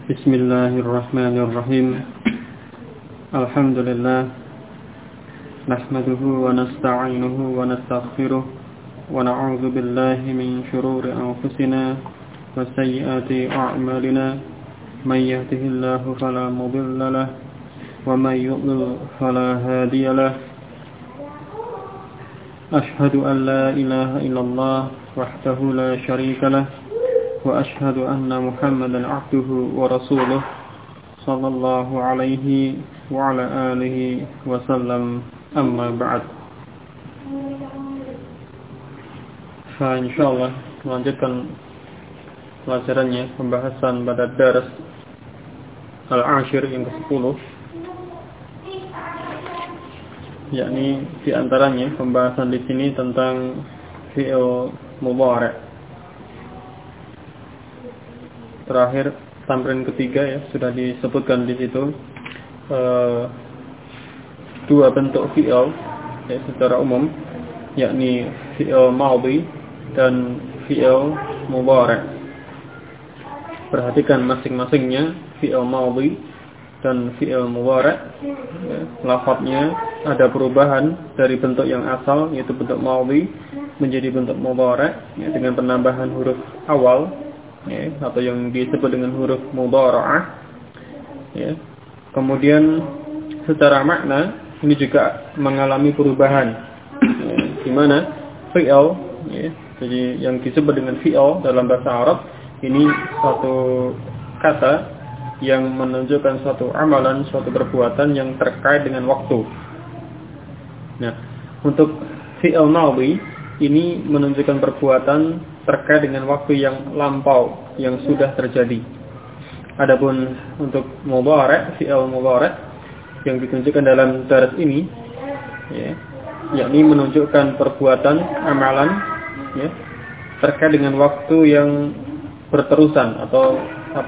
Bismillahirrahmanirrahim. Alhamdulillah. Nahmaduhu wa nasta'inuhu wa nastaghfiruh wa na'udzu billahi min shururi anfusina wa sayyiati a'malina. May yahdihillahu fala mudilla lahu wa may yudlil fala hadiya lahu. Ashhadu an la ilaha illallah wahdahu la syarika lahu wa ashhadu anna Muhammadan 'abduhu wa rasuluh sallallahu alaihi wa ala alihi wa sallam. Amma ba'd. Insyaallah melanjutkan pelajarannya pembahasan pada daras Al-Ashir yang ke-10, yakni di antaranya pembahasan di sini tentang fi'il mudhari'. Terakhir tamrin ketiga ya sudah disebutkan di situ dua bentuk fi'il ya, secara umum, yakni fi'il madhi dan fi'il mudhari'. Perhatikan masing-masingnya fi'il madhi dan fi'il mudhari', ya, lafadznya ada perubahan dari bentuk yang asal yaitu bentuk madhi menjadi bentuk mudhari', ya, dengan penambahan huruf awal, ya, atau yang disebut dengan huruf mudhara'ah, ya. Kemudian secara makna ini juga mengalami perubahan, ya, di mana fi'il, ya, jadi yang disebut dengan fi'il dalam bahasa Arab ini suatu kata yang menunjukkan suatu amalan, suatu perbuatan yang terkait dengan waktu. Nah, untuk fi'il madhi ini menunjukkan perbuatan terkait dengan waktu yang lampau, yang sudah terjadi. Adapun untuk mudhari', fi'il mudhari' yang ditunjukkan dalam daras ini, ya, yakni menunjukkan perbuatan, amalan, ya, terkait dengan waktu yang berterusan atau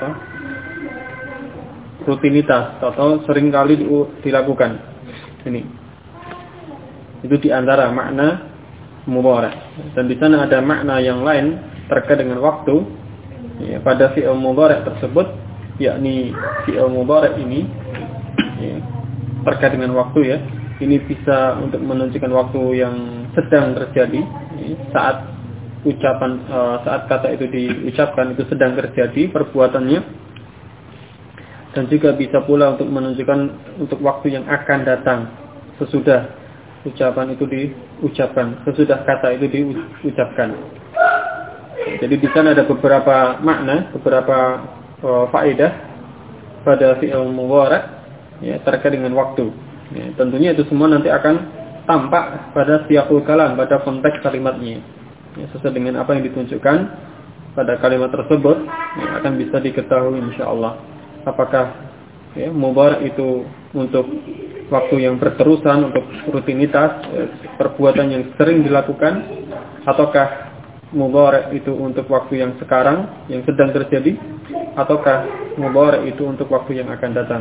rutinitas atau sering kali dilakukan. Ini itu diantara makna mudhari'. Dan di sana ada makna yang lain terkait dengan waktu, ya, pada fi'il mudhari' tersebut, yakni fi'il mudhari' ini, ya, terkait dengan waktu, ya, ini bisa untuk menunjukkan waktu yang sedang terjadi, ya, saat kata itu diucapkan itu sedang terjadi perbuatannya, dan juga bisa pula untuk menunjukkan untuk waktu yang akan datang sesudah ucapan itu diucapkan, sesudah kata itu diucapkan. Jadi di sana ada beberapa makna, beberapa faedah pada fi'il mudhari', ya, terkait dengan waktu. Ya, tentunya itu semua nanti akan tampak pada siyaqul kalam, pada konteks kalimatnya. Ya, sesuai dengan apa yang ditunjukkan pada kalimat tersebut, ya, akan bisa diketahui insyaallah apakah, ya, mudhari' itu untuk waktu yang berterusan, untuk rutinitas, perbuatan yang sering dilakukan, ataukah mudhari' itu untuk waktu yang sekarang, yang sedang terjadi, ataukah mudhari' itu untuk waktu yang akan datang.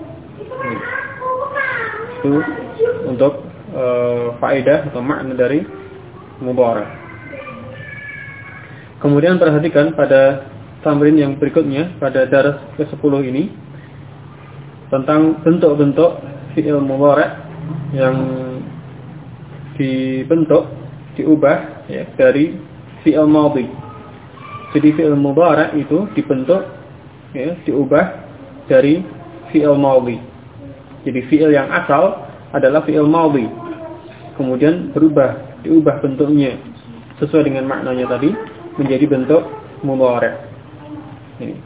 Itu untuk faedah atau makna dari mudhari'. Kemudian perhatikan pada tamrin yang berikutnya, pada daras ke-10 ini, tentang bentuk-bentuk fi'il mudhari' yang diubah, ya, dari fi'il madhi. Jadi fi'il mudhari' itu dibentuk, ya, diubah dari fi'il madhi. Jadi fi'il yang asal adalah fi'il madhi, kemudian diubah bentuknya sesuai dengan maknanya tadi menjadi bentuk mudhari'. Ini.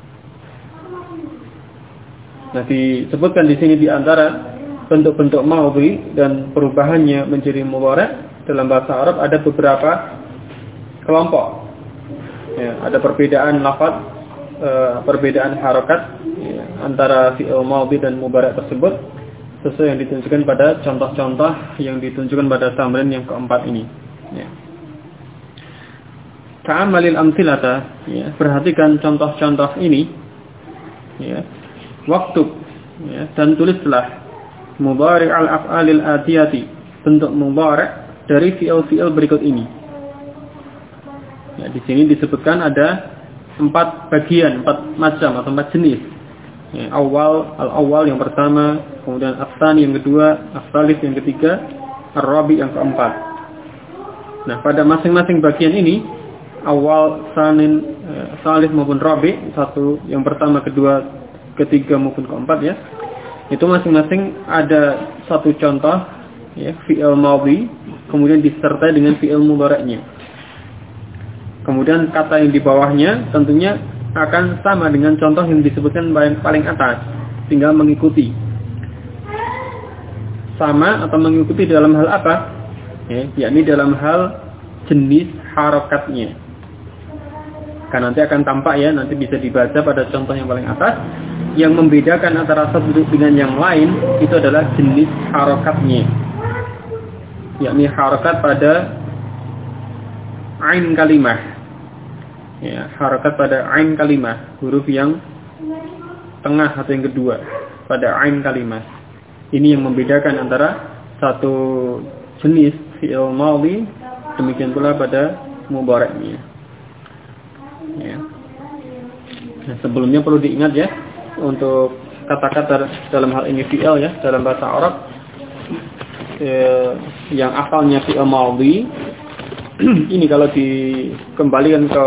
Nah, disebutkan di sini di antara bentuk-bentuk madhi dan perubahannya menjadi mudhari' dalam bahasa Arab ada beberapa kelompok. Ya, ada perbedaan lafaz, perbedaan harakat, ya, antara fi'il madhi dan mudhari' tersebut sesuai yang ditunjukkan pada contoh-contoh yang ditunjukkan pada tamrin yang keempat ini. Ya. Ta'amalil amthilata, ya, perhatikan contoh-contoh ini, ya. Waktu, ya, dan tulislah mudhari' al-af'alil atiyati, bentuk mudhari' dari fi'il-fi'il berikut ini. Ya, di sini disebutkan ada 4 bagian, 4 macam atau 4 jenis Ya, al-awwal yang pertama, kemudian as-tsani yang kedua, as-tsalits yang ketiga, ar-rabi yang keempat. Nah, pada masing-masing bagian ini, awal, tsanin, tsalits maupun rabi, satu yang pertama, kedua, ketiga maupun keempat ya. Itu masing-masing ada satu contoh ya, fi'il madhi, kemudian disertai dengan fi'il mudhari'nya. Kemudian kata yang di bawahnya tentunya akan sama dengan contoh yang disebutkan paling atas, tinggal mengikuti. Sama atau mengikuti dalam hal apa? Ya, yakni dalam hal jenis harokatnya. Karena nanti akan tampak ya, nanti bisa dibaca pada contoh yang paling atas. Yang membedakan antara satu dengan yang lain itu adalah jenis harokatnya. Yakni harokat pada ain kalimah. Ya, harokat pada ain kalimah, huruf yang tengah atau yang kedua pada ain kalimah. Ini yang membedakan antara satu jenis fi'il madhi, demikian pula pada mudhari'nya. Ya. Nah, sebelumnya perlu diingat ya, untuk kata-kata dalam hal ini fi'il ya, dalam bahasa Arab yang asalnya fi'il madhi ini kalau dikembalikan ke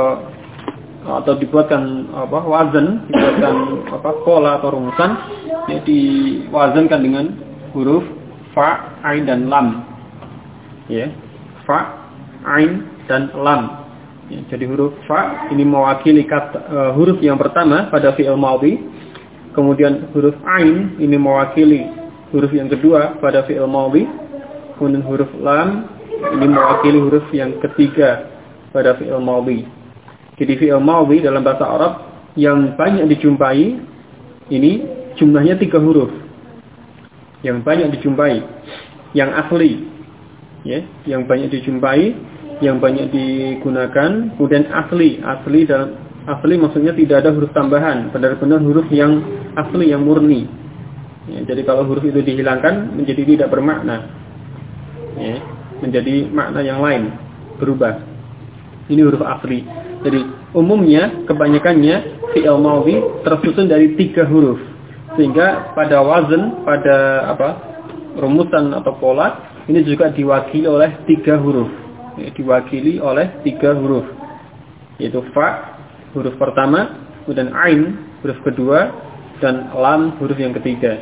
atau dibuatkan wazan, dibuatkan pola atau rumusan, ya, diwazankan dengan huruf fa, ain dan lam. Ya, fa, ain dan lam. Ya, jadi huruf fa ini mewakili huruf yang pertama pada fi'il madhi. Kemudian huruf ain ini mewakili huruf yang kedua pada fi'il madhi. Kemudian huruf lam ini mewakili huruf yang ketiga pada fi'il madhi. Jadi fi'il madhi dalam bahasa Arab yang banyak dijumpai ini jumlahnya 3 huruf. Yang banyak dijumpai, yang asli, ya, yang banyak dijumpai, yang banyak digunakan, kemudian asli dalam asli maksudnya tidak ada huruf tambahan, benar-benar huruf yang asli, yang murni. Ya, jadi kalau huruf itu dihilangkan menjadi tidak bermakna, ya, menjadi makna yang lain, berubah. Ini huruf asli. Jadi umumnya kebanyakannya fi'il madhi tersusun dari 3 huruf. Sehingga pada wazan, pada rumusan atau pola ini juga diwakili oleh 3 huruf. Ya, diwakili oleh 3 huruf. Yaitu fa huruf pertama, kemudian ain huruf kedua, dan lam huruf yang ketiga.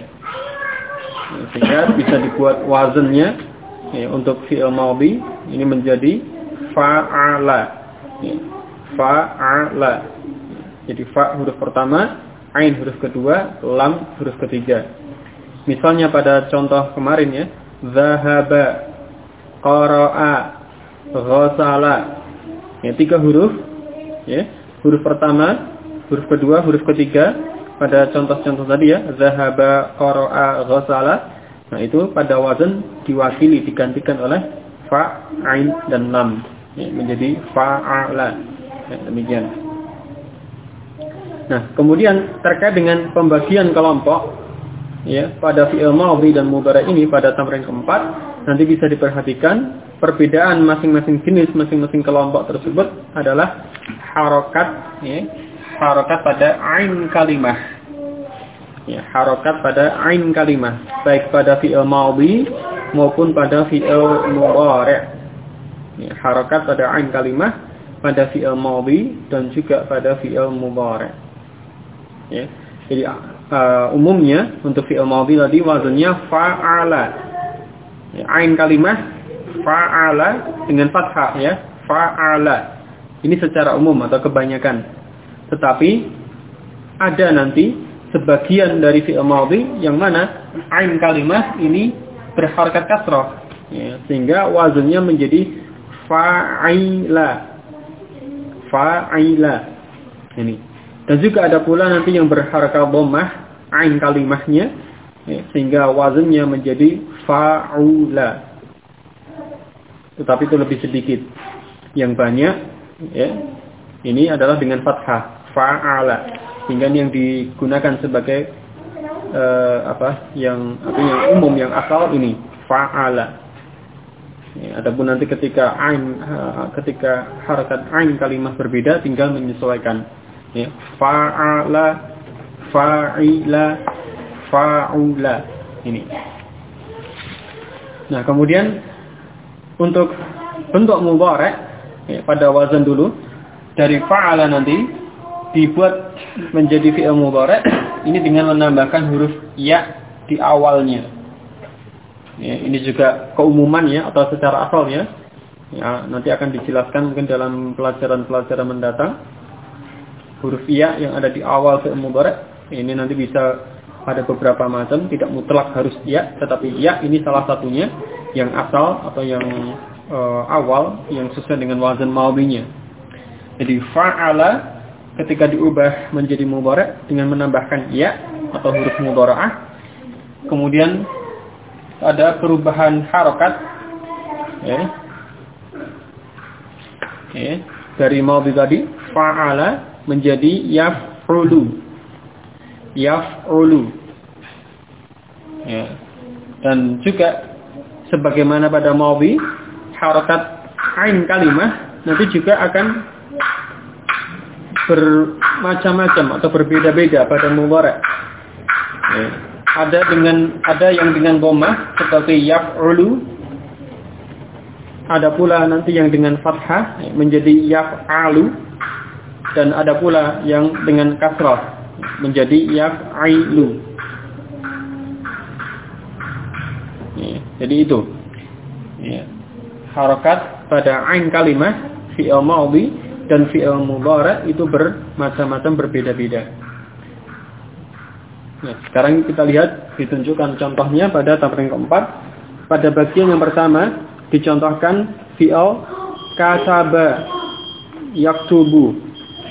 Ya, sehingga bisa dibuat wazannya ya, untuk fi'il madhi ini menjadi fa'ala. Ya, fa'ala. Jadi fa huruf pertama, ain huruf kedua, lam huruf ketiga. Misalnya pada contoh kemarin ya, zahaba, qara'a, ghasala. Ya, 3 huruf. Ya, huruf pertama, huruf kedua, huruf ketiga pada contoh-contoh tadi ya, zahaba, qara'a, ghasala. Nah, itu pada wazan diwakili, digantikan oleh fa, ain dan lam. Ya, menjadi fa'ala. Ya, demikian. Nah, kemudian terkait dengan pembagian kelompok ya pada fi'il madhi dan mudhari' ini pada tamrin keempat, nanti bisa diperhatikan perbedaan masing-masing jenis, masing-masing kelompok tersebut adalah harokat ya, harokat pada ain kalimah. Ya, harokat pada ain kalimah, baik pada fi'il madhi maupun pada fi'il mudhari'. Ya, harokat pada ain kalimah pada fi'il madhi dan juga pada fi'il mudhari'. Ya. Jadi umumnya untuk fi'il madhi tadi wazannya fa'ala. Ya, ain kalimah fa'ala dengan fathah ya, fa'ala. Ini secara umum atau kebanyakan. Tetapi ada nanti sebagian dari fi'il madhi yang mana ain kalimah ini berharakat kasrah. Ya, sehingga wazannya menjadi fa'ila. Fa'ila. Ini. Dan juga ada pula nanti yang berharakat dhammah ain kalimahnya ya, sehingga wazannya menjadi fa'ula. Tetapi itu lebih sedikit. Yang banyak ya, ini adalah dengan fathah fa'ala. Sehingga yang digunakan sebagai yang umum, yang asal ini fa'ala. Ya, adapun nanti ketika harakat ain kalimah berbeda tinggal menyesuaikan. Ya, fa'ala, fa'ila, fa'ula. Ini. Nah, kemudian untuk bentuk mudhari' pada wazan dulu dari fa'ala nanti dibuat menjadi fi'il mudhari' ini dengan menambahkan huruf ya di awalnya. Ya, ini juga keumuman ya atau secara asal ya. Ya, nanti akan dijelaskan mungkin dalam pelajaran-pelajaran mendatang. Huruf ya yang ada di awal fi'il mudhari' ini nanti bisa ada beberapa macam, tidak mutlak harus ya, tetapi ya ini salah satunya yang asal atau yang awal yang sesuai dengan wazan madhinya. Jadi fa'ala ketika diubah menjadi mudhari' dengan menambahkan ya atau huruf mudhara'ah, kemudian ada perubahan harokat dari madhi tadi fa'ala menjadi yaf'ulu. Yaf'ulu. Ya. Dan juga sebagaimana pada madhi harokat ain kalimah nanti juga akan bermacam-macam atau berbeda-beda pada mudhari'. Ya. Ada yang dengan dhammah seperti yaf'ulu. Ada pula nanti yang dengan fathah menjadi yaf'alu, dan ada pula yang dengan kasrah menjadi yaf'ilu. Ya, jadi itu. Ya. Harokat pada ain kalimah fi'il madhi dan fi'il mudhari' itu bermacam-macam berbeda-beda. Nah, sekarang kita lihat ditunjukkan contohnya pada tamrin keempat. Pada bagian yang pertama dicontohkan fi'il kataba yaktubu.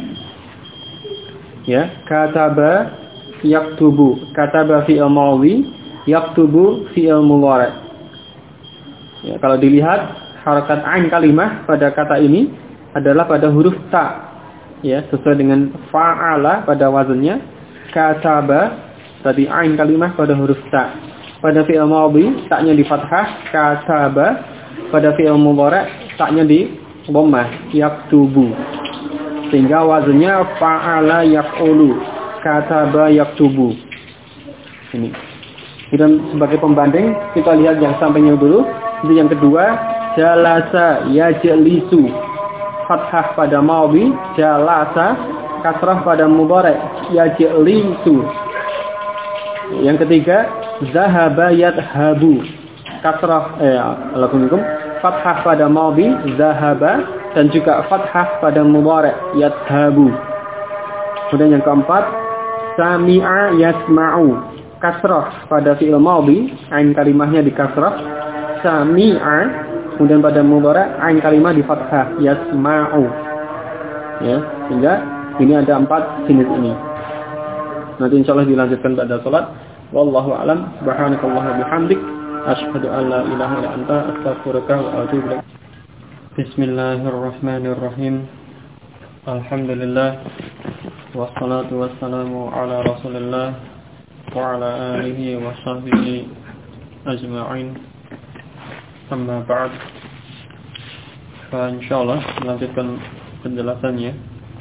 Ya, kataba yaktubu. Kataba fi'il madhi, yaktubu fi'il mudhari'. Ya, kalau dilihat harakat ain kalimah pada kata ini adalah pada huruf ta. Ya, sesuai dengan fa'ala pada wazannya. Kataba tadi ain kalimah pada huruf ta. Pada fi'il madhi ta-nya di fathah, kataba. Pada fi'il mudhari' ta-nya di dhammah, yaktubu. Sehingga wazannya fa'ala yaf'ulu, kataba yaktubu. Ini. Dan sebagai pembanding kita lihat yang sampingnya dulu. Itu yang kedua, jalasa yajlisu. Fathah pada madhi, jalasa, kasrah pada mudhari', yajlisu. Yang ketiga, zahaba yadhabu. Kasrah alaikum, fathah pada madhi, zahaba, dan juga fathah pada mudhari', yadhabu. Kemudian yang keempat, sami'a yasma'u. Kasrah pada fi'il madhi, ain kalimahnya di kasrah, sami'a. Kemudian pada mudhari' ain kalimah di fathah, yasma'u. Ya, sehingga ini ada 4 jenis ini. Nanti insyaallah dilanjutkan pada salat. Wallahu a'lam. Subhanakallahumma bihamdik, asyhadu an la ilaha illa anta, astaghfiruka wa atubu ilaik. Bismillahirrahmanirrahim. Alhamdulillah wassalatu wassalamu ala Rasulillah wa ala alihi wa sahbihi ajma'in. Amma ba'd. Insyaallah melanjutkan penjelasannya.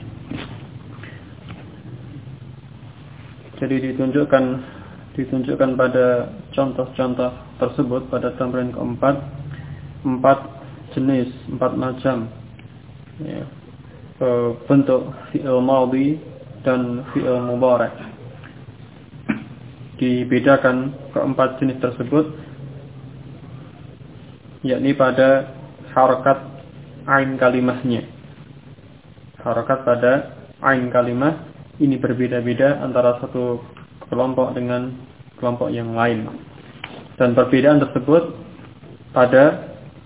Jadi ditunjukkan pada contoh-contoh tersebut pada tamrin keempat 4 jenis, 4 macam ya, bentuk fi'il madhi dan fi'il mudhari'. Dibedakan keempat jenis tersebut yakni pada harakat ain kalimahnya. Harakat pada ain kalimah ini berbeda-beda antara satu kelompok dengan kelompok yang lain. Dan perbedaan tersebut pada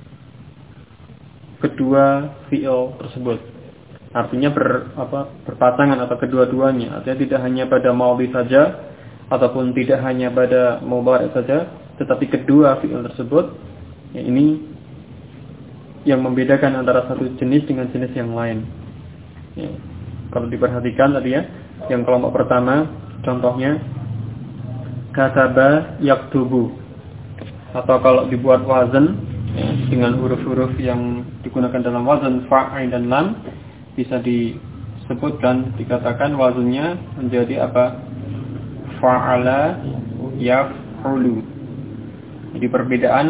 kedua fi'il tersebut. Artinya berpasangan atau kedua-duanya. Artinya tidak hanya pada madhi saja ataupun tidak hanya pada mudhari' saja, tetapi kedua fi'il tersebut ya, ini yang membedakan antara satu jenis dengan jenis yang lain. Ya. Kalau diperhatikan tadi ya, yang kelompok pertama contohnya kataba yaktubu, atau kalau dibuat wazan ya, dengan huruf-huruf yang digunakan dalam wazan fa, ain dan lam bisa disebutkan, dikatakan wazannya menjadi apa? fa'ala yaf'ulu. Jadi perbedaan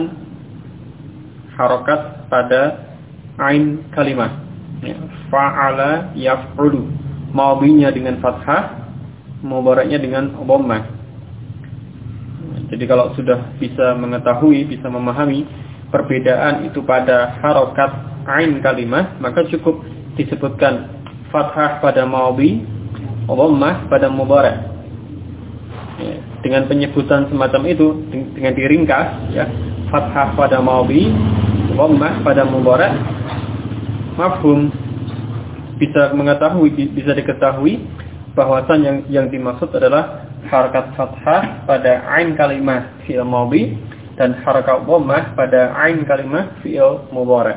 harokat pada ain kalimah. Ya, fa'ala yaf'ulu. Madhinya dengan fathah, mudhari'nya dengan dhammah. Jadi kalau sudah bisa mengetahui, bisa memahami perbedaan itu pada harokat ain kalimah, maka cukup disebutkan fathah pada madhi, dhammah pada mudhari'. Ya, dengan penyebutan semacam itu, dengan diringkas, ya, fathah pada madhi, dhammah pada mudhari', mafhum, bisa mengetahui, bisa diketahui bahwasan yang dimaksud adalah harakat fathah pada ain kalimah fi'il madhi dan harakat dhammah pada ain kalimah fi'il mudhari'.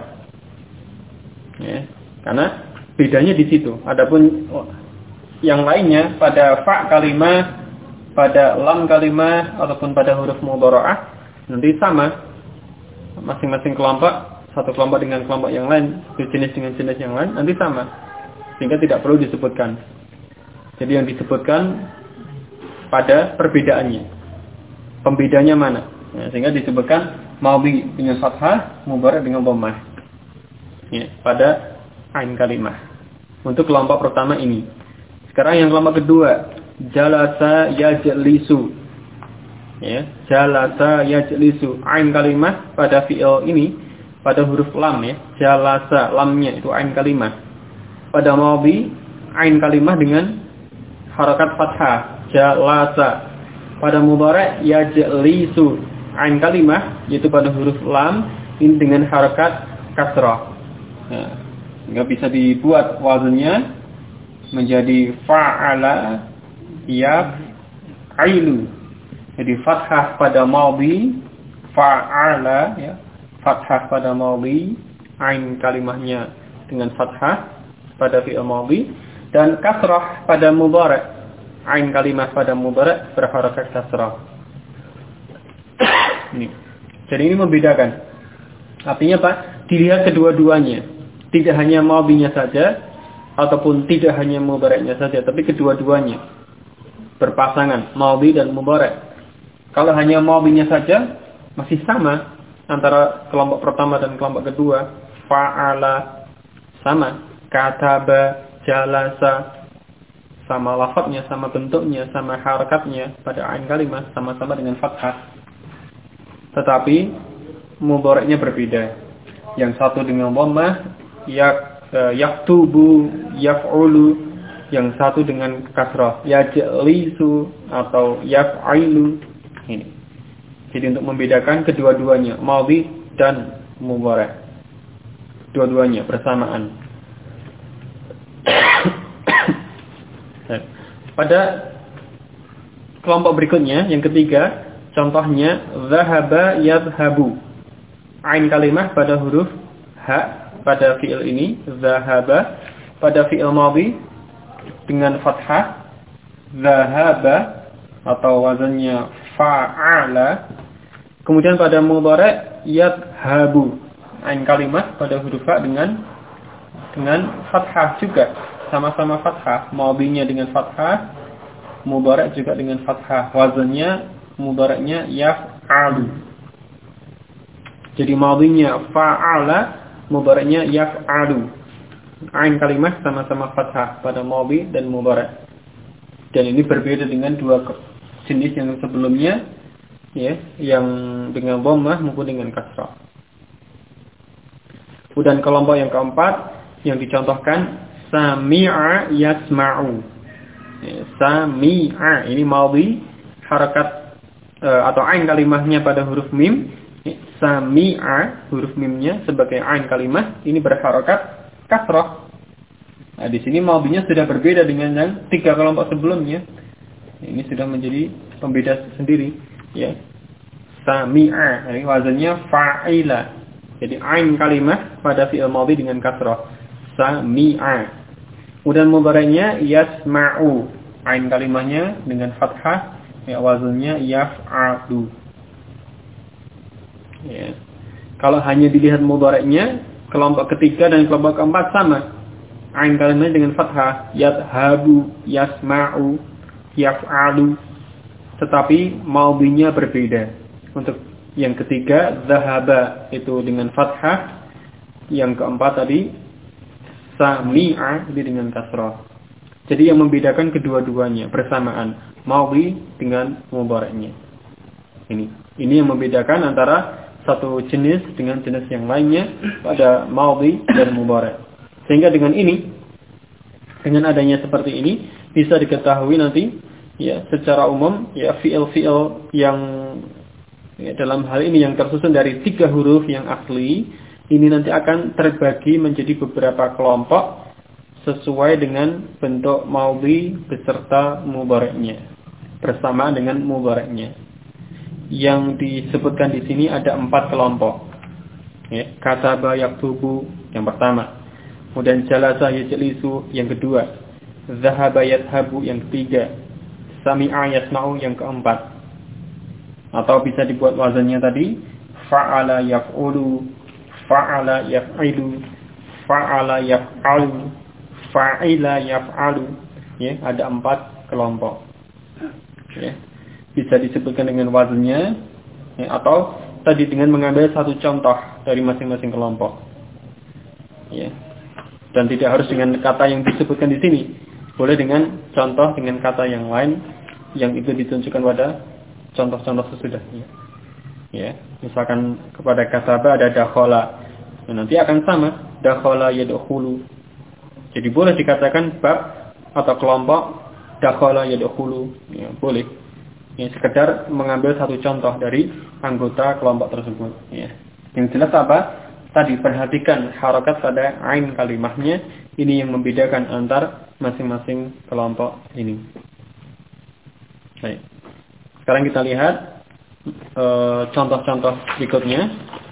Ya, karena bedanya di situ. Adapun yang lainnya pada fa kalimah, pada lam kalimah ataupun pada huruf mudhara'ah nanti sama. Masing-masing kelompok, satu kelompok dengan kelompok yang lain, jenis dengan jenis yang lain nanti sama. Sehingga tidak perlu disebutkan. Jadi yang disebutkan pada perbedaannya. Pembedanya mana? Ya, sehingga disebutkan madhi dengan fathah, mudhari' dengan dhammah. Ya, pada ain kalimah. Untuk kelompok pertama ini. Sekarang yang kelompok kedua, jalasa yajlisu. Ya, jalasa yajlisu. Ain kalimah pada fi'il ini pada huruf lam, ya. Jalasa, lamnya itu ain kalimah. Pada madhi ain kalimah dengan harakat fathah, jalasa. Pada mudhari' yajlisu, ain kalimah yaitu pada huruf lam ini dengan harakat kasrah. Nah, sehingga bisa dibuat wazannya menjadi fa'ala yaf'ilu. Jadi fathah pada madhi, fa'ala, ya, fathah pada madhi, ain kalimahnya dengan fathah pada fi'il madhi, dan kasrah pada mudhari', ain kalimah pada mudhari' berharakat kasrah. Ini. Jadi ini membedakan. Artinya Pak, dilihat kedua-duanya. Tidak hanya madhinya saja ataupun tidak hanya mudhari'nya saja, tapi kedua-duanya berpasangan, madhi dan mudhari'. Kalau hanya madhinya saja masih sama antara kelompok pertama dan kelompok kedua, fa'ala sama, kataba, jalasa, sama lafadznya, sama bentuknya, sama harakatnya pada ain kalimah, sama-sama dengan fathah. Tetapi mudhari'nya berbeda. Yang satu dengan dhammah, yaktubu, yaf'ulu. Yang satu dengan kasrah, yajlisu atau yaf'ilu. Ini. Jadi untuk membedakan kedua-duanya, madhi dan mudhari'. Dua-duanya bersamaan. Pada kelompok berikutnya, yang ketiga, contohnya zahaba yadhhabu. Ain kalimah pada huruf ha pada fi'il ini, zahaba pada fi'il madhi dengan fathah, zahaba atau wazannya fa'ala. Kemudian pada mudhari' yadhhabu. Ain kalimah pada huruf ha dengan fathah juga. Sama-sama fathah, madhinya dengan fathah, mudhari' juga dengan fathah. Wazannya mudhari'nya yaf'alu. Jadi madhinya fa'ala, mudhari'nya yaf'alu. Ain kalimah sama-sama fathah pada madhi dan mudhari'. Dan ini berbeda dengan dua jenis yang sebelumnya, ya, yang dengan dhammah maupun dengan kasrah. Kemudian kelompok yang keempat yang dicontohkan, sami'a yasma'u. Ya, sami'a ini madhi, harakat atau ain kalimahnya pada huruf mim. Sami'a, huruf mimnya sebagai ain kalimah ini berharakat kasrah. Nah, di sini madhinya sudah berbeda dengan yang tiga kelompok sebelumnya. Ini sudah menjadi pembeda sendiri, ya. Sami'a, ini wazannya fa'ila. Jadi ain kalimah pada fi'il madhi dengan kasrah. Sami'a. Kemudian mudhari'nya yasma'u. Ain kalimahnya dengan fathah, ya, wazannya yaf'alu. Ya. Kalau hanya dilihat mudhari'nya, kelompok ketiga dan kelompok keempat sama. Ain kalimahnya dengan fathah, yadhabu, yasma'u, yaf'alu. tetapi maudhinya berbeda. Untuk yang ketiga, dhahaba itu dengan fathah. Yang keempat tadi, sami'a itu dengan kasrah. Jadi yang membedakan kedua-duanya bersamaan, maudhi dengan mudhari'nya. Ini yang membedakan antara satu jenis dengan jenis yang lainnya pada maudhi dan mudhari'. Sehingga dengan ini, dengan adanya seperti ini, bisa diketahui nanti ya secara umum ya fi'il-fi'il yang ya, dalam hal ini yang tersusun dari 3 huruf yang asli ini nanti akan terbagi menjadi beberapa kelompok sesuai dengan bentuk maudhi beserta mudhari'nya bersamaan dengan mudhari'nya. Yang disebutkan di sini ada 4 kelompok. Ya, kataba yaktubu yang pertama. Kemudian jalasa yajlisu yang kedua. Dhahaba yadhhabu yang ketiga. Sami'a yasma'u yang keempat. Atau bisa dibuat wazannya tadi fa'ala yaf'ulu, fa'ala yaf'ilu, fa'ala yaf'alu, fa'ila yaf'alu. Ya, ada 4 kelompok. Ya. Bisa disebutkan dengan wazannya ya, atau tadi dengan mengambil satu contoh dari masing-masing kelompok. Ya. Dan tidak harus dengan kata yang disebutkan di sini. Boleh dengan contoh dengan kata yang lain yang itu ditunjukkan pada contoh-contoh sesudahnya. Ya, misalkan kepada kataba ada dakhala. Nah, nanti akan sama, dakhala yadkhulu. Jadi boleh dikatakan bab atau kelompok dakhala yadkhulu. Ya, boleh. Ya, sekedar mengambil satu contoh dari anggota kelompok tersebut. Ya. Yang jelas apa? Tadi perhatikan harokat pada ain kalimahnya. Ini yang membedakan antar masing-masing kelompok ini. Baik. Sekarang kita lihat contoh-contoh berikutnya.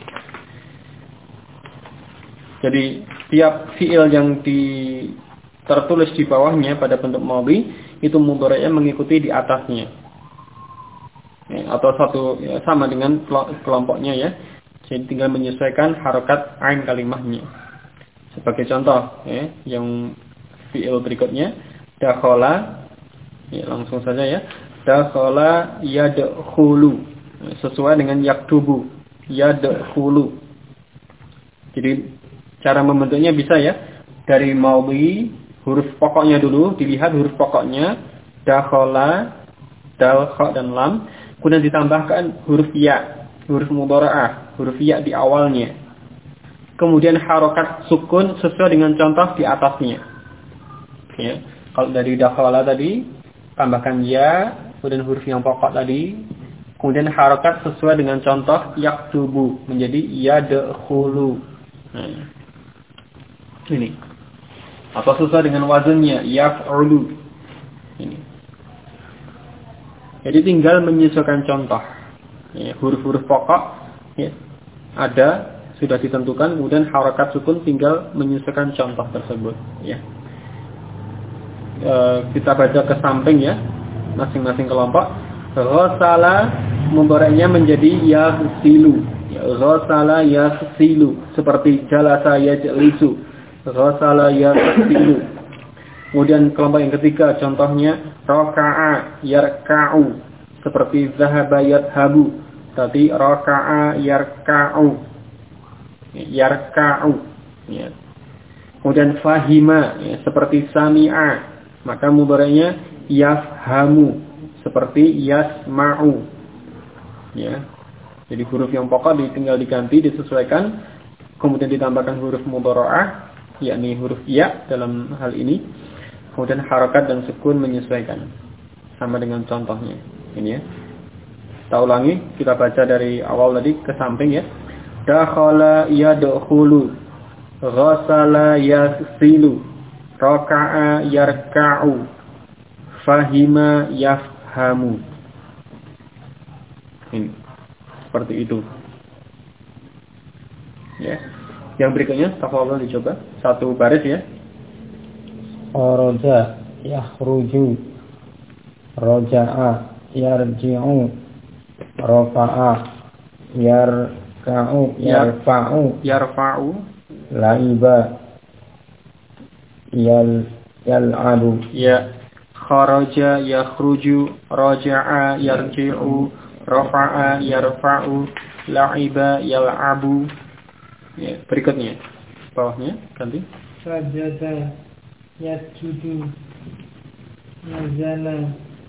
Jadi tiap fiil yang tertulis di bawahnya pada bentuk maudhi itu mudhari'nya mengikuti di atasnya. Ya, atau satu ya, sama dengan kelompoknya ya. Jadi tinggal menyesuaikan harokat ain kalimahnya. Sebagai contoh ya, yang fi'il berikutnya dakhala ya, langsung saja ya. Dakhala yadkhulu sesuai dengan yaktubu yadkhulu. Jadi cara membentuknya bisa ya dari maudhi huruf pokoknya dulu dilihat huruf pokoknya dakhala dal, kha dan lam. Kemudian ditambahkan huruf ya, huruf mudhara'ah, huruf ya di awalnya. Kemudian harokat sukun sesuai dengan contoh di atasnya. Ya, kalau dari dakhala tadi tambahkan ya, kemudian huruf yang pokok tadi, kemudian harokat sesuai dengan contoh yaktubu menjadi yadkhulu. Nah, ini. Atau sesuai dengan wazannya yaf'ulu. Ini. Jadi tinggal menyesuaikan contoh. Ya, huruf-huruf pokok ya, ada sudah ditentukan, kemudian harokat sukun tinggal menyesuaikan contoh tersebut. Ya. Kita baca ke samping ya, masing-masing kelompok. Ghasala mudhari'nya menjadi yaghsilu. Ya, ghasala yaghsilu seperti jalasa yajlisu. Ghasala yaghsilu. Kemudian kelompok yang ketiga contohnya raka'a yarka'u seperti zahaba yadhhabu. Tadi raka'a yarka'u. Yarka'u ya. Kemudian fahima ya, seperti sami'a. Maka mudhari'nya yafhamu seperti yasma'u. Ya. Jadi huruf yang pokok tinggal diganti disesuaikan kemudian ditambahkan huruf mudhara'ah yakni huruf ya dalam hal ini. Kemudian harokat dan sukun menyesuaikan sama dengan contohnya. Ini ya. Kita ulangi, kita baca dari awal tadi ke samping ya. Dakhala yadkhulu, ghasala yaghsilu, raka'a yarka'u, fahima yafhamu. Ini seperti itu. Ya. Yang berikutnya, tafadhol dicoba satu baris ya. Kharaja yakhruju, raja'a yarji'u, rafa'a yarka'u, yarfa'u, laiba yal'abu. Ya, kharaja yakhruju, raja'a yarji'u, rafa'a yarfa'u, la'iba yal'abu. Ya, berikutnya. Bawahnya ganti. Sajada yasjudu, nazala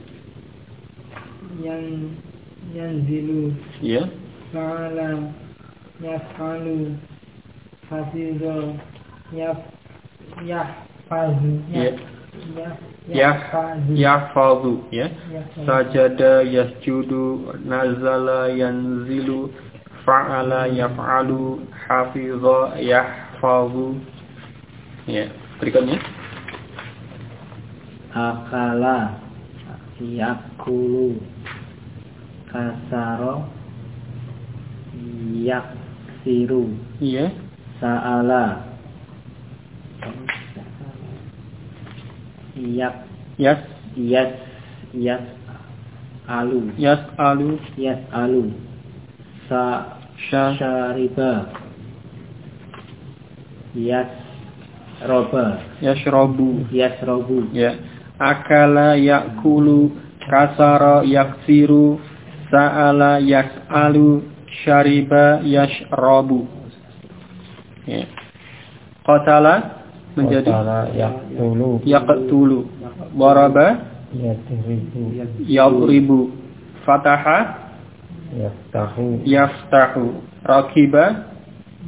yanzilu, Ya. fa'ala yaf'alu, hafiza yahfazu, yahfazu, ya. Sajada yasjudu, nazala yanzilu, fa'ala yaf'alu, hafiza yahfazu. Ya, berikutnya. Akala yakulu, kasaro yaksiru, Iya. sa'ala Yas alu, syariba, yasrobu, ya. Akala yakulu, kasara yaksiru, sa'ala yas'alu, syariba yashrabu. Ya. Qatala menjadi yaqtulu, daraba yadribu, fataha yaftahu, rakiba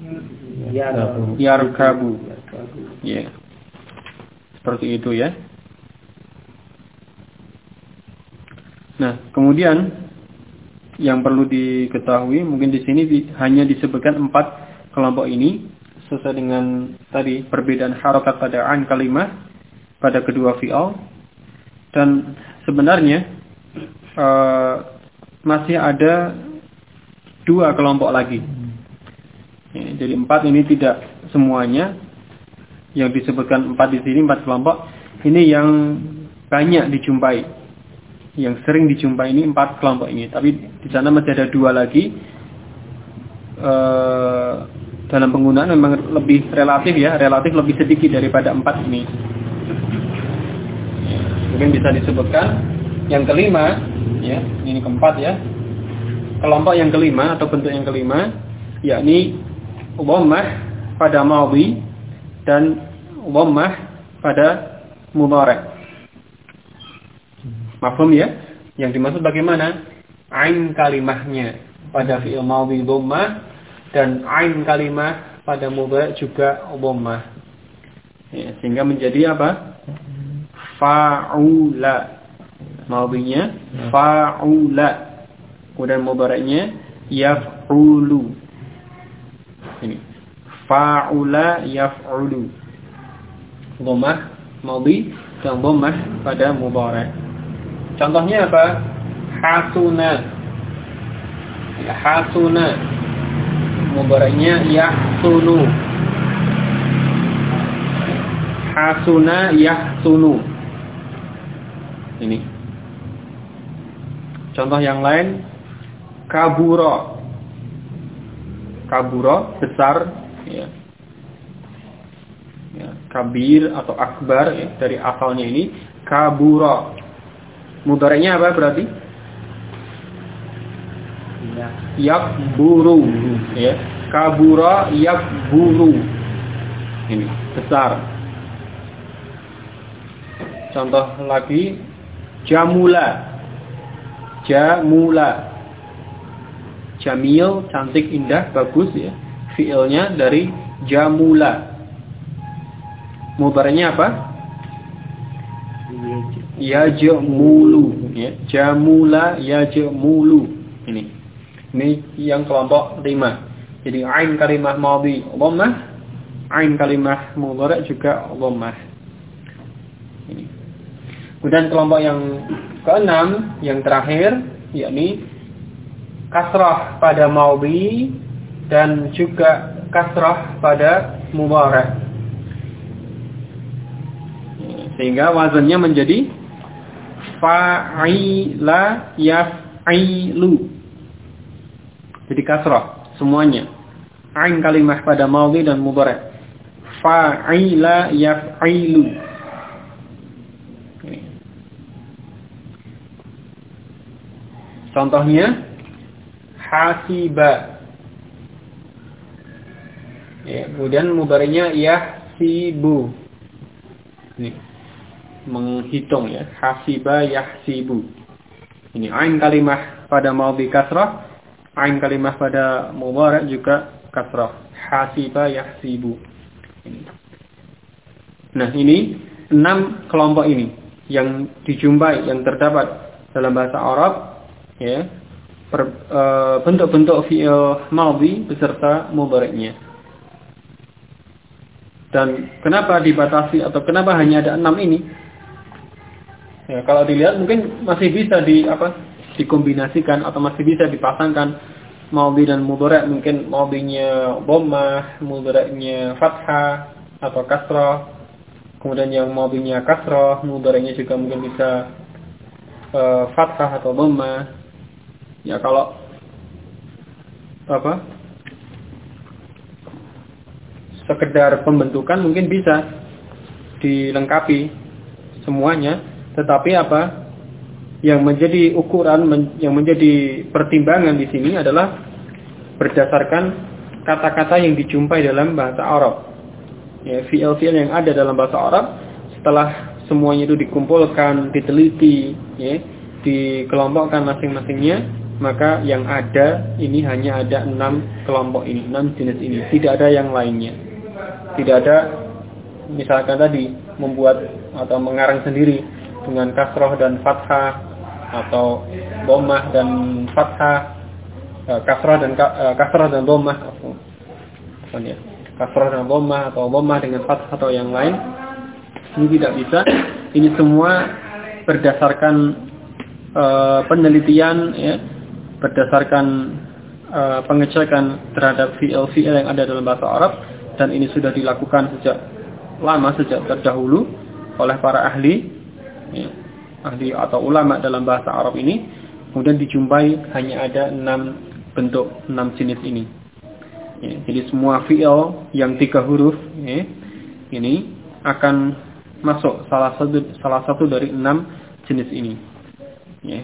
yarkabu. Ya. Seperti itu ya. Nah, kemudian yang perlu diketahui mungkin di sini hanya disebutkan 4 kelompok ini sesuai dengan tadi perbedaan harokat pada ain kalimah pada kedua fi'al, dan sebenarnya masih ada 2 kelompok lagi. Ya, jadi 4 ini tidak semuanya yang disebutkan 4 di sini, 4 kelompok ini yang banyak dijumpai. Yang sering dijumpai ini 4 kelompok ini, tapi di sana masih ada 2 lagi. Dalam penggunaan memang lebih relatif lebih sedikit daripada 4 ini. Ya, mungkin bisa disebutkan yang kelima, ya, ini keempat ya. Kelompok yang kelima atau bentuk yang kelima, yakni dhammah pada madhi dan dhammah pada mudhari'. Mafhum ya? Yang dimaksud bagaimana? Ain kalimahnya pada fi'il madhi dhammah dan ain kalimah pada mudhari' juga dhammah. Ya, sehingga menjadi apa? Fa'ula. Madhinya fa'ula. Kemudian mudhari'nya yaf'ulu. Ini. Fa'ula yaf'ulu. Dhammah madhi dan dhammah pada mudhari'. Contohnya apa? Hasuna. Ya, hasuna. Mudhari'nya yahsunu. Hasuna yahsunu. Ini. Contoh yang lain, kabura. Kabura besar, ya. Ya, kabir atau akbar ya, dari asalnya ini kabura. Mudhari'nya apa berarti? Yakburu, ya. Kabura yakburu. Ini besar. Contoh lagi, jamula. Jamula. Jamil, cantik, indah, bagus ya. Fi'ilnya dari jamula. Mudhari'nya apa? Yajmulu, ya. Jamula yajmulu. Ini yang kelompok 5. Jadi ain kalimah madhi dhammah, ain kalimah mudhari' juga dhammah. Ini. Kemudian kelompok yang ke-6, yang terakhir, yakni kasrah pada madhi dan juga kasrah pada mudhari'. Sehingga wazannya menjadi fa'ila yaf'ilu. Jadi kasrah semuanya. Ain kalimah pada madhi dan mudhari'. Fa'ila yaf'ilu. Contohnya hasiba. Ya, kemudian mudhari'nya yahsibu. Ini menghitung ya, hasiba yahsibu. Ini ain kalimah pada madhi kasrah, ain kalimah pada mudhari' juga kasrah. Hasiba yahsibu. Nah, ini 6 kelompok ini yang dijumpai, yang terdapat dalam bahasa Arab, ya, bentuk-bentuk fi'il madhi beserta mudhari'nya. Dan kenapa dibatasi atau kenapa hanya ada 6 ini? Ya, kalau dilihat mungkin masih bisa dikombinasikan atau masih bisa dipasangkan madhi dan mudhari'. Mungkin madhinya dhammah, mudhari'nya fathah atau kasrah. Kemudian yang madhinya kasrah, mudhari'nya juga mungkin bisa fathah atau dhammah. Ya, kalau sekedar pembentukan mungkin bisa dilengkapi semuanya, tetapi yang menjadi ukuran, yang menjadi pertimbangan di sini adalah berdasarkan kata-kata yang dijumpai dalam bahasa Arab. Ya, fi'il-fi'il yang ada dalam bahasa Arab, setelah semuanya itu dikumpulkan, diteliti, ya, dikelompokkan masing-masingnya, maka yang ada ini hanya ada 6 kelompok ini, 6 jenis ini, tidak ada yang lainnya. Tidak ada misalkan tadi membuat atau mengarang sendiri dengan kasroh dan fathah atau dhammah dan fathah, kasroh dan dhammah, kasroh dan dhammah atau dhammah dengan fathah atau yang lain. Ini tidak bisa. Ini semua berdasarkan penelitian, ya, berdasarkan pengecekan terhadap fi'il yang ada dalam bahasa Arab, dan ini sudah dilakukan sejak lama, sejak terdahulu oleh para ahli, ya, ahli atau ulama dalam bahasa Arab ini. Kemudian dijumpai hanya ada 6 bentuk, 6 jenis ini. Ya, jadi semua fi'il yang 3 huruf, ya, ini akan masuk salah satu dari 6 jenis ini. Ya.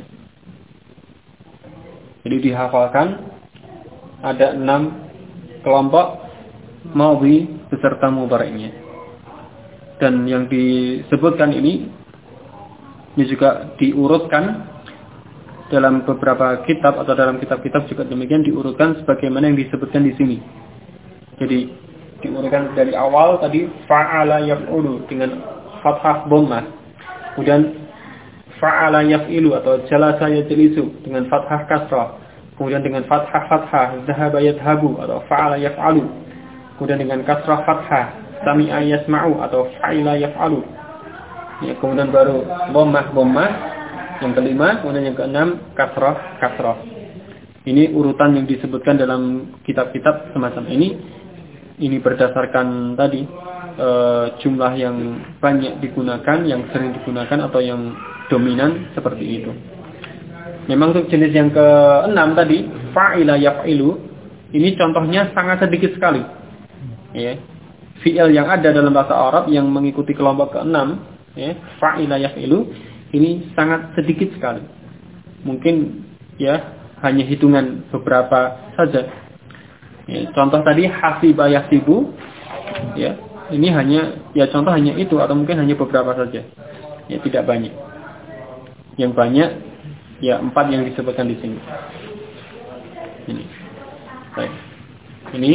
Jadi dihafalkan ada 6 kelompok madhi beserta mudhari'nya. Dan yang disebutkan ini juga diurutkan dalam beberapa kitab atau dalam kitab-kitab juga demikian diurutkan sebagaimana yang disebutkan di sini. Jadi diurutkan dari awal tadi fa'ala yaf'ulu dengan fathah dhammah. Kemudian fa'ala yaf'ilu atau jalasa yajlisu dengan fathah kasrah. Kemudian dengan fathah dhahaba yadhhabu atau fa'ala yaf'alu. Kemudian dengan kasrah fathah sami'a yasma'u atau fa'ila yaf'alu. Ya, kemudian baru dhammah yang kelima, kemudian yang keenam kasrah. Ini urutan yang disebutkan dalam kitab-kitab semacam ini. Ini berdasarkan tadi jumlah yang banyak digunakan, yang sering digunakan atau yang dominan seperti itu. Memang untuk jenis yang keenam tadi, fa'ila yaf'ilu, ini contohnya sangat sedikit sekali. Ya, fi'il yang ada dalam bahasa Arab yang mengikuti kelompok ke-6, ya, fa'ila yaf'ilu, ini sangat sedikit sekali. Mungkin ya hanya hitungan beberapa saja. Ya, contoh tadi hasiba yahsibu, ya, ini contoh hanya itu atau mungkin hanya beberapa saja. Ya, tidak banyak. Yang banyak ya 4 yang disebutkan di sini. Ini. Baik. Ini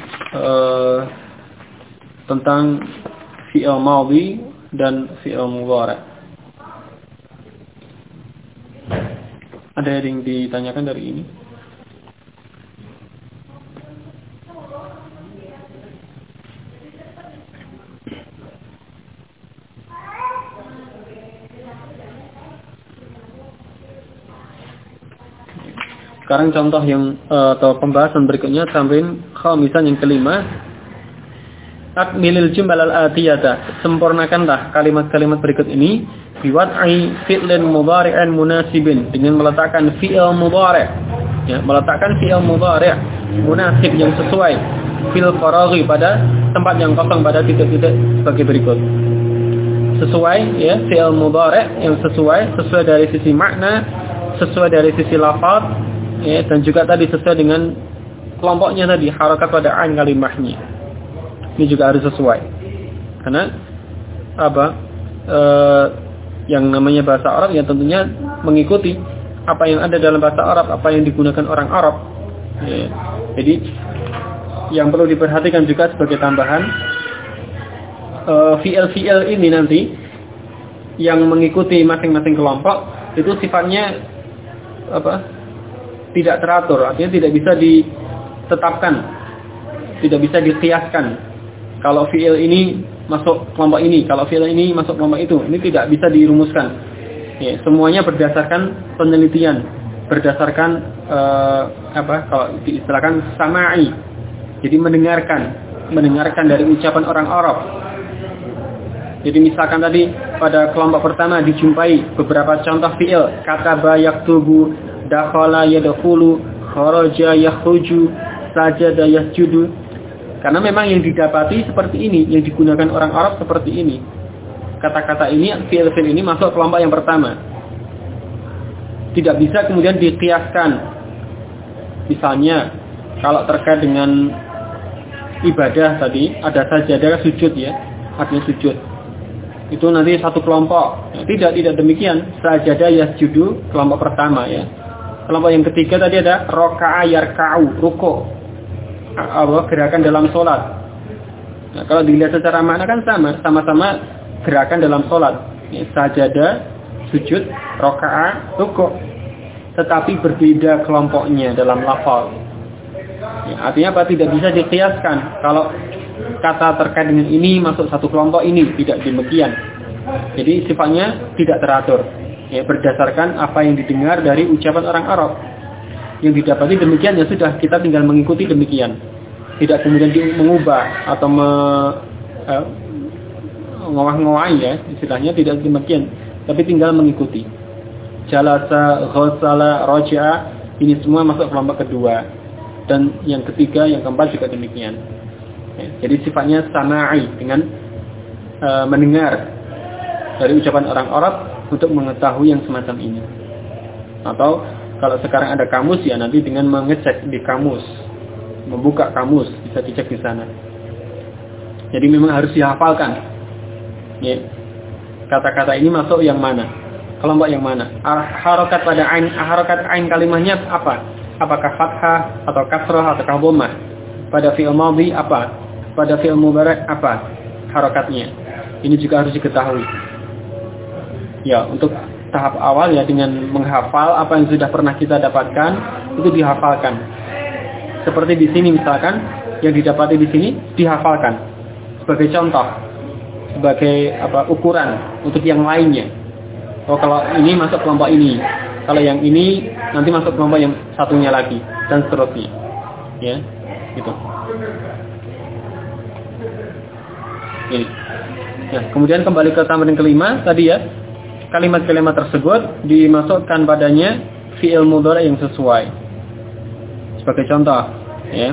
tentang fi'il madhi dan fi'il mudhari'. Ada yang ditanyakan dari ini? Sekarang contoh yang atau pembahasan berikutnya, tamrin khamisan yang kelima. Akmilil jumal al-atiyata, sempurnakanlah kalimat-kalimat berikut ini biwad'i fi'lin mudhari'an munasibin, dengan meletakkan fi'il mudhari', ya, meletakkan fi'il mudhari' munasib yang sesuai fil faraghi, pada tempat yang kosong, pada titik-titik sebagai berikut. Sesuai, ya, fi'il mudhari' yang sesuai dari sisi makna, sesuai dari sisi lafaz, ya, dan juga tadi sesuai dengan kelompoknya tadi, harokat pada ain kalimahnya. Ini juga harus sesuai. Karena yang namanya bahasa Arab ya tentunya mengikuti apa yang ada dalam bahasa Arab, apa yang digunakan orang Arab. Ya. Jadi yang perlu diperhatikan juga sebagai tambahan, fi'il ini nanti yang mengikuti masing-masing kelompok itu sifatnya tidak teratur, artinya tidak bisa ditetapkan, tidak bisa dikiaskan. Kalau fi'il ini masuk kelompok ini, kalau fi'il ini masuk kelompok itu, ini tidak bisa dirumuskan. Ya, semuanya berdasarkan penelitian, berdasarkan kalau diistilahkan sama'i. Jadi mendengarkan dari ucapan orang Arab. Jadi misalkan tadi pada kelompok pertama dijumpai beberapa contoh fi'il, kataba yaktubu, dakhala yadkhulu, kharaja yakhruju, sajada yasjudu. Karena memang yang didapati seperti ini, yang digunakan orang Arab seperti ini. Kata-kata ini, fi'il-fi'il ini masuk kelompok yang pertama. Tidak bisa kemudian dikiaskan. Misalnya, kalau terkait dengan ibadah tadi, ada sajadah sujud ya, artinya sujud. Itu nanti satu kelompok. Tidak demikian. Sajadah yasjudu, kelompok pertama ya. Kelompok yang ketiga tadi ada roka'a yarka'u, ruku'. Gerakan dalam sholat. Nah, kalau dilihat secara makna kan sama-sama gerakan dalam sholat. Ya, sajadah, sujud, roka'a, ruku'. Tetapi berbeda kelompoknya dalam lafaz. Ya, artinya apa? Tidak bisa dikiaskan. Kalau kata terkait dengan ini masuk satu kelompok ini, tidak demikian. Jadi sifatnya tidak teratur. Ya, berdasarkan apa yang didengar dari ucapan orang Arab. Yang didapati demikian ya sudah, kita tinggal mengikuti demikian. Tidak kemudian mengubah atau ngowah-ngowai ya, istilahnya tidak demikian, tapi tinggal mengikuti. Jalasa, ghasala, raja'a, ini semua masuk kelompok kedua. Dan yang ketiga, yang keempat juga demikian. Ya, jadi sifatnya sama'i, dengan mendengar dari ucapan orang Arab untuk mengetahui yang semacam ini. Atau kalau sekarang ada kamus ya nanti dengan mengecek di kamus, membuka kamus, bisa dicek di sana. Jadi memang harus dihafalkan. Ya. Kata-kata ini masuk yang mana? Kelompok yang mana? Harokat pada ain, harokat ain kalimahnya apa? Apakah fathah atau kasrah atau dhammah? Pada fi'il madhi apa? Pada fi'il mudhari apa harokatnya? Ini juga harus diketahui. Ya, untuk tahap awal ya dengan menghafal apa yang sudah pernah kita dapatkan itu dihafalkan. Seperti di sini misalkan yang didapati di sini dihafalkan sebagai contoh, sebagai ukuran untuk yang lainnya. Oh, kalau ini masuk kelompok ini, kalau yang ini nanti masuk kelompok yang satunya lagi dan seterusnya. Ya, gitu. Ini. Ya, kemudian kembali ke tambahan kelima tadi ya. Kalimat-kalimat tersebut dimasukkan padanya fi'il mudhari yang sesuai. Sebagai contoh, ya.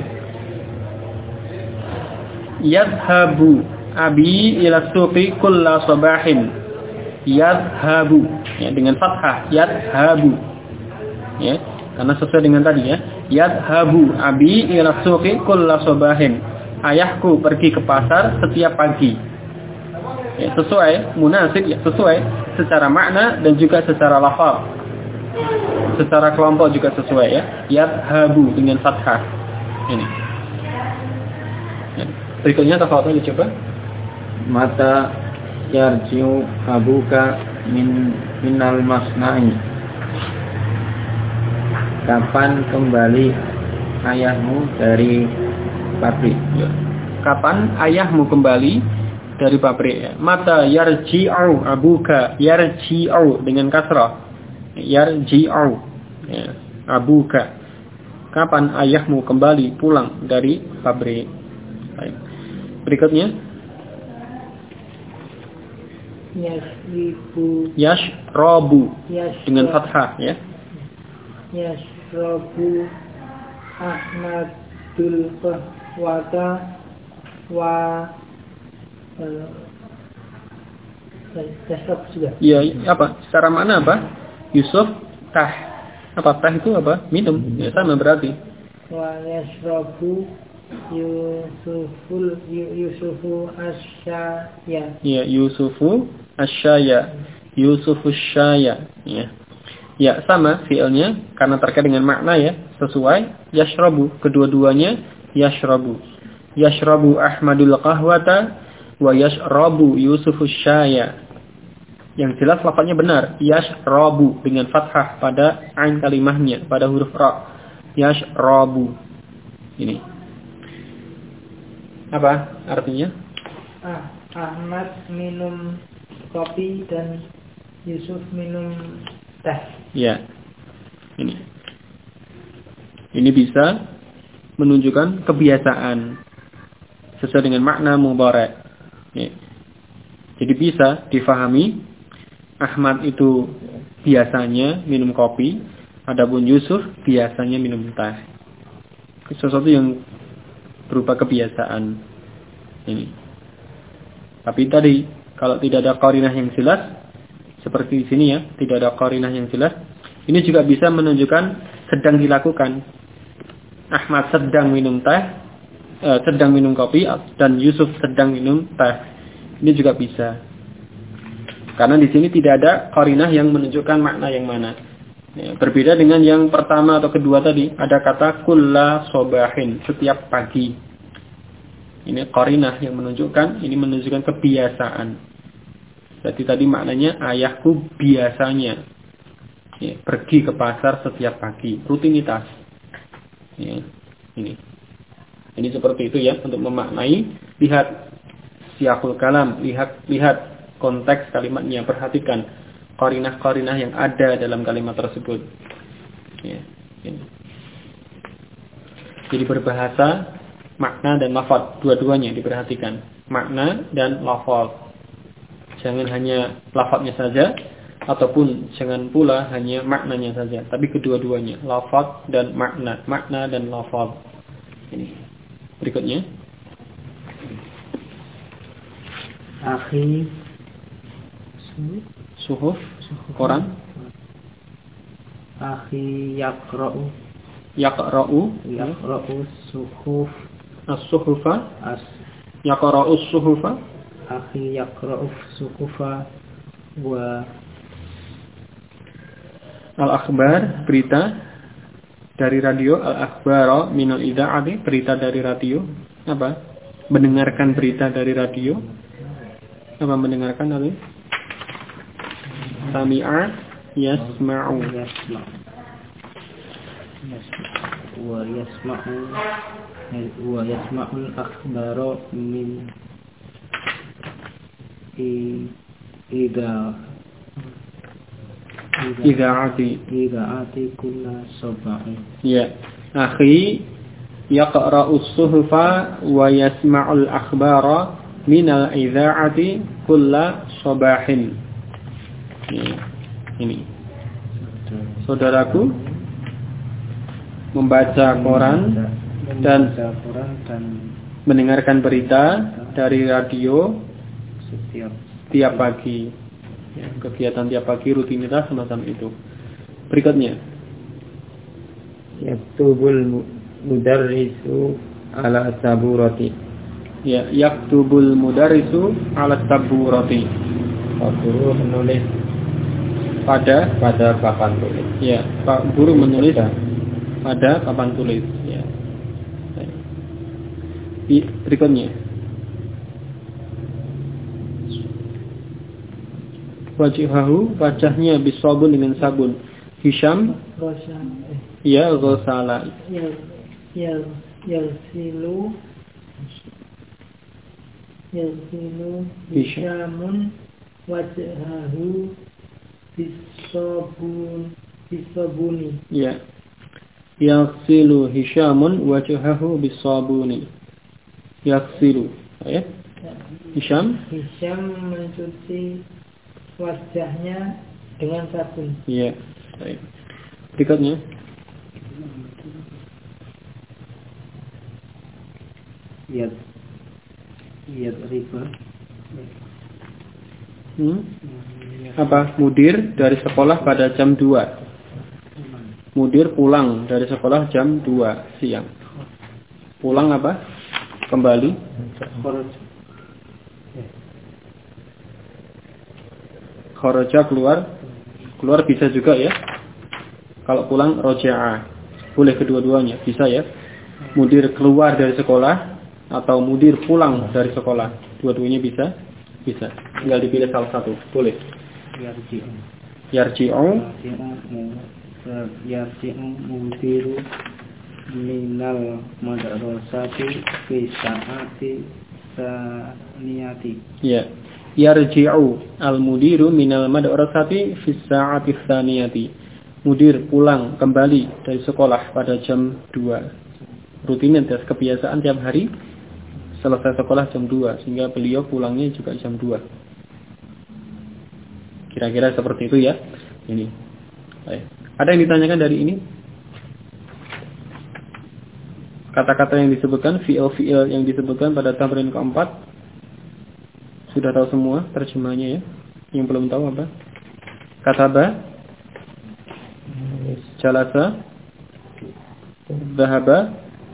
Yadhhabu abi ila suqi kulla sabahin. Yadhhabu, ya, dengan fathah, yadhhabu. Ya, karena sesuai dengan tadi ya. Yadhhabu abi ila suqi kulla sabahin. Ayahku pergi ke pasar setiap pagi. Ya, sesuai, munasib ya, sesuai secara makna dan juga secara lafaz. Secara kelompok juga sesuai ya. Yadhhabu dengan fathah. Ini. Ya. Berikutnya tafadhol coba. Mata yarji'u abuka minal masna'i. Kapan kembali ayahmu dari pabrik? Ya. Kapan ayahmu kembali dari pabrik ya. Mata yarji'u abuka, yarji'u dengan kasrah. Yarji'u ya. Abuka. Kapan ayahmu kembali pulang dari pabrik? Baik. Berikutnya yashrabu dengan fathah ya. Yashrabu Ahmadul qahwata wa yashrab sudah. Ya, apa? Secara mana apa? Yusuf tah Apa teh itu apa? Minum. Ya sama berarti. Wa yashrabu Yusufu asyaya. Ya, Yusufu asyaya. Yusufu syaya. Ya. Ya, sama fi'ilnya karena terkait dengan makna ya, sesuai yashrabu, kedua-duanya yashrabu. Yashrabu Ahmadul qahwata wa yashrabu Yusufu syaya. Yang jelas lafadznya benar, yashrabu dengan fathah pada ain kalimahnya, pada huruf ra. Yashrabu. Ini. Apa artinya? Ahmad minum kopi dan Yusuf minum teh. Ya. Ini bisa menunjukkan kebiasaan sesuai dengan makna mudhari'. Ya. Jadi bisa difahami Ahmad itu biasanya minum kopi, adapun Yusuf biasanya minum teh. Sesuatu yang berupa kebiasaan ini. Tapi tadi kalau tidak ada qarinah yang jelas, seperti di sini ya, tidak ada qarinah yang jelas, ini juga bisa menunjukkan sedang dilakukan. Ahmad sedang minum teh, sedang minum kopi, dan Yusuf sedang minum teh. Ini juga bisa. Karena di sini tidak ada qarinah yang menunjukkan makna yang mana. Ya, berbeda dengan yang pertama atau kedua tadi, ada kata kulla sobahin, setiap pagi. Ini qarinah yang menunjukkan, ini menunjukkan kebiasaan. Jadi tadi maknanya ayahku biasanya ya, pergi ke pasar setiap pagi, rutinitas. Ya, ini seperti itu ya untuk memaknai. Lihat siyaqul kalam, lihat konteks kalimatnya, perhatikan qarinah-qarinah yang ada dalam kalimat tersebut. Ya, ini. Jadi berbahasa, makna dan lafaz, dua-duanya diperhatikan. Makna dan lafaz. Jangan hanya lafaznya saja, ataupun jangan pula hanya maknanya saja, tapi kedua-duanya, lafaz dan makna dan lafaz. Ini. Berikutnya. Akhi Suhuf, koran. Akhi yaqra'u suhuf. As-suhufa. Yaqra'u suhufa. Akhi yaqra'u suhufa wa al-akhbar, berita dari radio. Al-akhbara minal ida'ati, berita dari radio. Apa? Mendengarkan berita dari radio. Apa mendengarkan tadi? Sami'a yasma'u. Wa yasma'ul akhbara min ida'ati kulla sab'in. Ya, akhi yaqra'u suhufa wa yasma'ul akhbara minal ida'ati kulla sabahin. Ini. Saudaraku membaca koran dan mendengarkan berita dari radio setiap pagi. Ya, kegiatan tiap pagi, rutinitas semacam itu. Berikutnya. Yaktubul mudarrisu ala saburati. Ya, yaktubul mudarrisu ala saburati. Guru menulis pada papan tulis. Ya, Pak guru menulis pada papan tulis. Ya. Berikutnya. Wajihahu, wajahnya bisabun dengan sabun. Hisham. Ya, ghasala. Yalsilu Hishamun wajhahu bisabuni. Ya. Yaghsilu Hishamun wajhahu bisabuni. Yaghsilu. Ya. Hisham mencuci wajahnya dengan sabun. Iya. Baik. Berikutnya. Riba. Apa? Mudir dari sekolah pada jam 2. Mudir pulang dari sekolah jam 2 siang. Pulang apa? Kembali. Kharaja keluar. Keluar bisa juga ya. Kalau pulang roja'a. Boleh kedua-duanya, bisa ya. Mudir keluar dari sekolah atau mudir pulang dari sekolah. Dua-duanya bisa. Bisa. Tinggal dipilih salah satu. Boleh. Yarji'u mudiru minal madrasati fi sa'ati saniyati. Ya. Yarji'u al-mudiru minal madrasati fi sa'ati tsaniyati. Mudir pulang kembali dari sekolah pada jam 2. Rutinitas kebiasaan tiap hari selesai sekolah jam 2 sehingga beliau pulangnya juga jam 2. Kira-kira seperti itu ya. Ini. Baik. Ada yang ditanyakan dari ini? Kata-kata yang disebutkan, fi'il-fi'il yang disebutkan pada tamrin keempat. Sudah tahu semua terjemahnya ya? Yang belum tahu apa? Kataba, jalasa, dhahaba,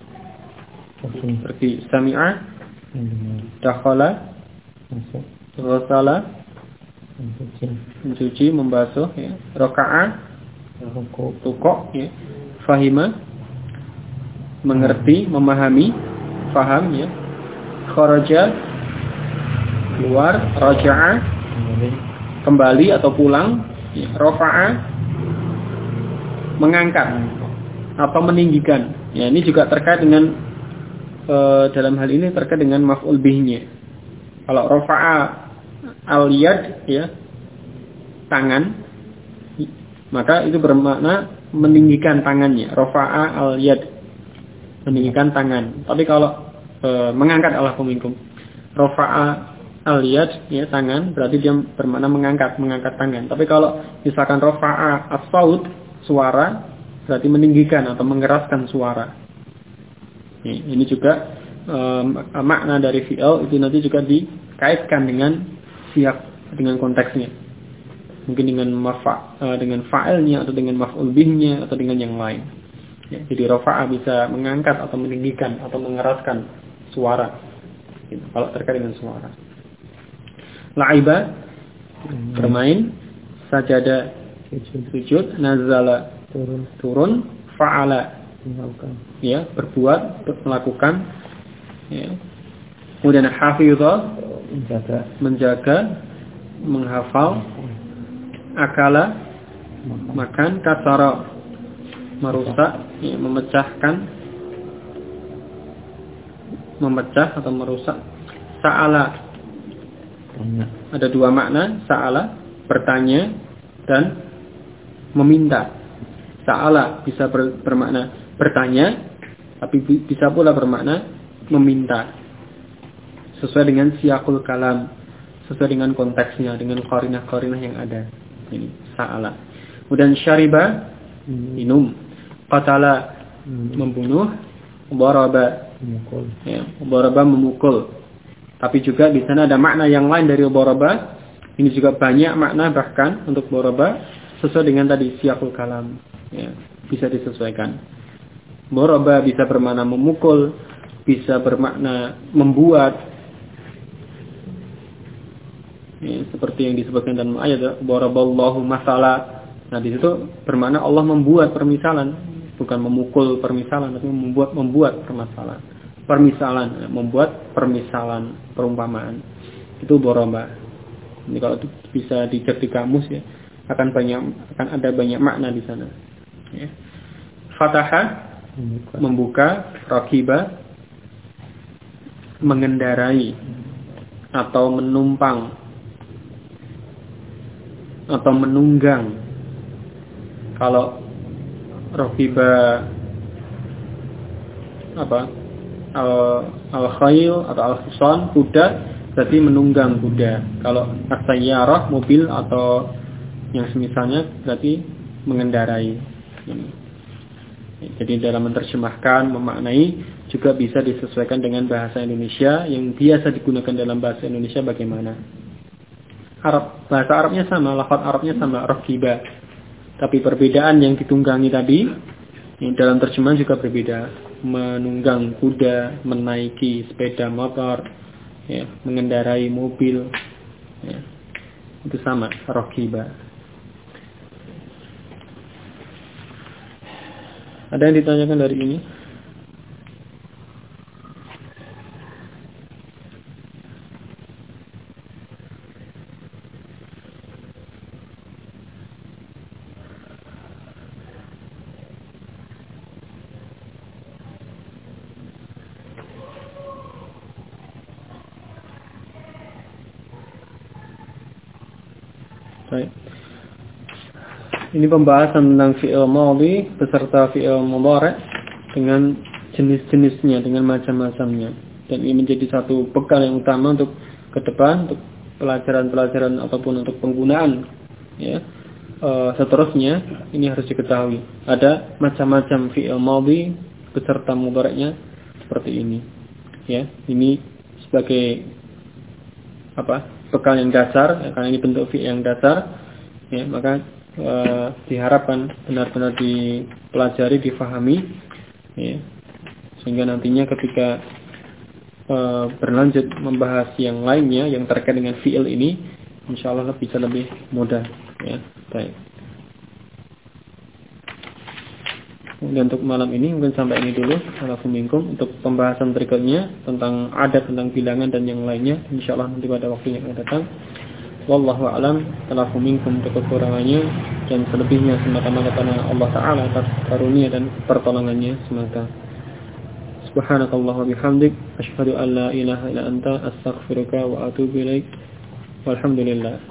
pergi, sami'a, dakhala, ghasala, mencuci, membasuh ya. Raka'a, rukuk ya. Fahima, mengerti, memahami, faham ya. Kharaja, keluar. Raja'a, kembali atau pulang ya. Rafa'a, mengangkat atau meninggikan ya. Ini juga terkait dengan dalam hal ini terkait dengan maf'ul bihnya. Kalau rafa'a al-yad ya, tangan, maka itu bermakna meninggikan tangannya. Rafa'a al-yad, meninggikan tangan. Tapi kalau mengangkat Allah minkum, rafa'a al-yad ya, tangan, berarti dia bermakna mengangkat tangan. Tapi kalau misalkan rafa'a as-saut, suara, berarti meninggikan atau mengeraskan suara. Ini juga makna dari fi'il itu nanti juga dikaitkan dengan siyak, dengan konteksnya. Mungkin dengan dengan fa'ilnya atau dengan maf'ul bihnya atau dengan yang lain. Ya, jadi rafa'a bisa mengangkat atau meninggikan atau mengeraskan suara. Gitu, kalau terkait dengan suara. La'iba, bermain. Sajada, sujud. Nazala, turun. Fa'ala, ya, berbuat, melakukan ya. Kemudian hafizah, menjaga, menghafal. Akala, makan. Kasara, merusak ya, memecah atau merusak. Sa'ala, ada dua makna. Sa'ala, bertanya, dan meminta. Sa'ala bisa bermakna bertanya, tapi bisa pula bermakna meminta. Sesuai dengan siyaqul kalam, sesuai dengan konteksnya, dengan qarinah-qarinah yang ada. Ini sa'ala. Kemudian syariba, minum. Qatala, membunuh. Daraba, ya, daraba, memukul. Tapi juga di sana ada makna yang lain dari daraba. Ini juga banyak makna bahkan untuk daraba sesuai dengan tadi siyaqul kalam. Ya, bisa disesuaikan. Daraba bisa bermakna memukul, bisa bermakna membuat. Ya, seperti yang disebutkan dalam ayat, daraballahu masala. Nah, di situ bermakna Allah membuat permisalan, bukan memukul permisalan, tapi membuat permasalahan. Permisalan, membuat permisalan, perumpamaan. Itu daraba. Ini kalau bisa dicek di kamus ya, akan ada banyak makna di sana. Ya. Fataha, membuka. Rakiba, mengendarai atau menumpang atau menunggang. Kalau rakiba apa? Al-khayl atau al-hisan, kuda, berarti menunggang kuda. Kalau as-sayyarah, mobil atau yang semisalnya, berarti mengendarai. Jadi dalam menerjemahkan, memaknai juga bisa disesuaikan dengan bahasa Indonesia yang biasa digunakan dalam bahasa Indonesia bagaimana. Bahasa Arabnya sama, lafaz Arabnya sama, rakiba. Tapi perbedaan yang ditunggangi tadi dalam terjemahan juga berbeda. Menunggang kuda, menaiki sepeda motor, ya, mengendarai mobil, ya, itu sama, rakiba. Ada yang ditanyakan dari ini? Baik. Ini pembahasan tentang fi'il madhi beserta fi'il mudhari' dengan jenis-jenisnya, dengan macam-macamnya. Dan ini menjadi satu bekal yang utama untuk ke depan, untuk pelajaran-pelajaran ataupun untuk penggunaan. Ya. Seterusnya ini harus diketahui. Ada macam-macam fi'il madhi beserta mudhari'nya seperti ini. Ya, ini sebagai bekal yang dasar, karena ini bentuk fi'il yang dasar, ya, maka diharapkan benar-benar dipelajari, difahami, ya, sehingga nantinya ketika berlanjut membahas yang lainnya yang terkait dengan fi'il ini, insyaallah bisa lebih mudah, ya. Baik. Kemudian untuk malam ini mungkin sampai ini dulu. Assalamualaikum. Untuk pembahasan berikutnya tentang adat, tentang bilangan dan yang lainnya, insyaallah nanti pada waktu yang akan datang. Wallahu a'lam. Assalamualaikum. Untuk kekurangannya dan selebihnya semata-mata karena Allah Ta'ala atas karunia dan pertolongannya semata. Subhanakallah wa bihamdik, asyhadu an la ilaha illa anta, astaghfiruka wa atubu ilaik. Walhamdulillah.